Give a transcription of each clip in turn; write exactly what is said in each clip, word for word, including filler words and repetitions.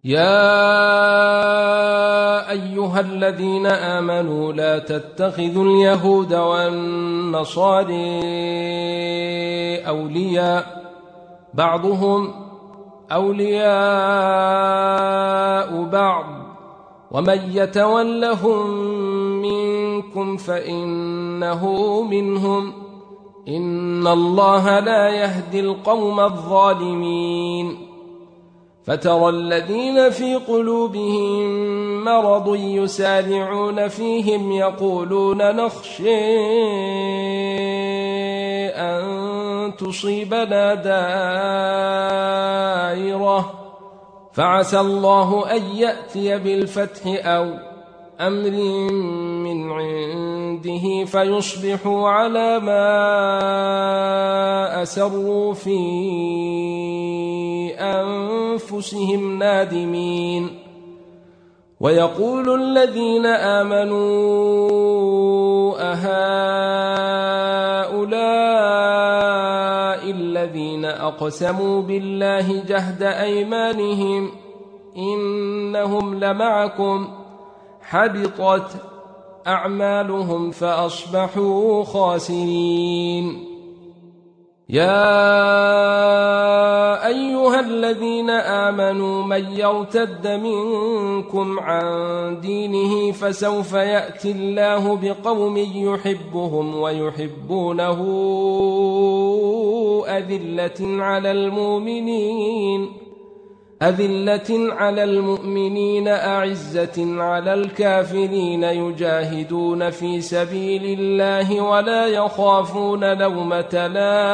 يا أيها الذين آمنوا لا تتخذوا اليهود والنصارى أولياء بعضهم أولياء بعض ومن يتولهم منكم فإنه منهم إن الله لا يهدي القوم الظالمين. فترى الذين في قلوبهم مرض يسارعون فيهم يقولون نخشى أن تصيبنا دائرة فعسى الله أن يأتي بالفتح أو أمر من عنده فيصبحوا على ما أسروا في أنفسهم نادمين. ويقول الذين آمنوا أهؤلاء الذين أقسموا بالله جهد أيمانهم إنهم لمعكم حبطت أعمالهم فأصبحوا خاسرين. يا أيها الذين آمنوا من يرتد منكم عن دينه فسوف يأتي الله بقوم يحبهم ويحبونه أذلة على المؤمنين أذلة على المؤمنين أعزة على الكافرين يجاهدون في سبيل الله ولا يخافون لومة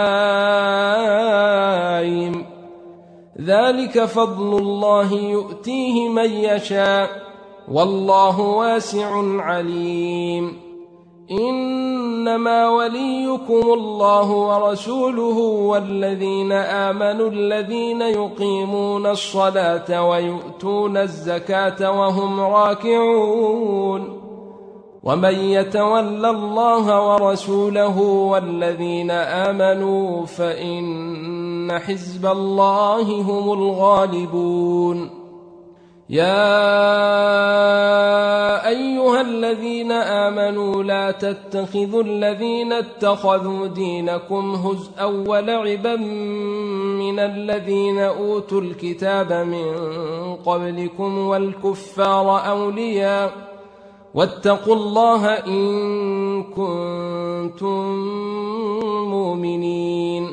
لائم ذلك فضل الله يؤتيه من يشاء والله واسع عليم. إنما وليكم الله ورسوله والذين آمنوا الذين يقيمون الصلاة ويؤتون الزكاة وهم راكعون ومن يتول الله ورسوله والذين آمنوا فإن حزب الله هم الغالبون. يا أيها الذين آمنوا لا تتخذوا الذين اتخذوا دينكم هزءا ولعبا من الذين أوتوا الكتاب من قبلكم والكفار أولياء واتقوا الله إن كنتم مؤمنين.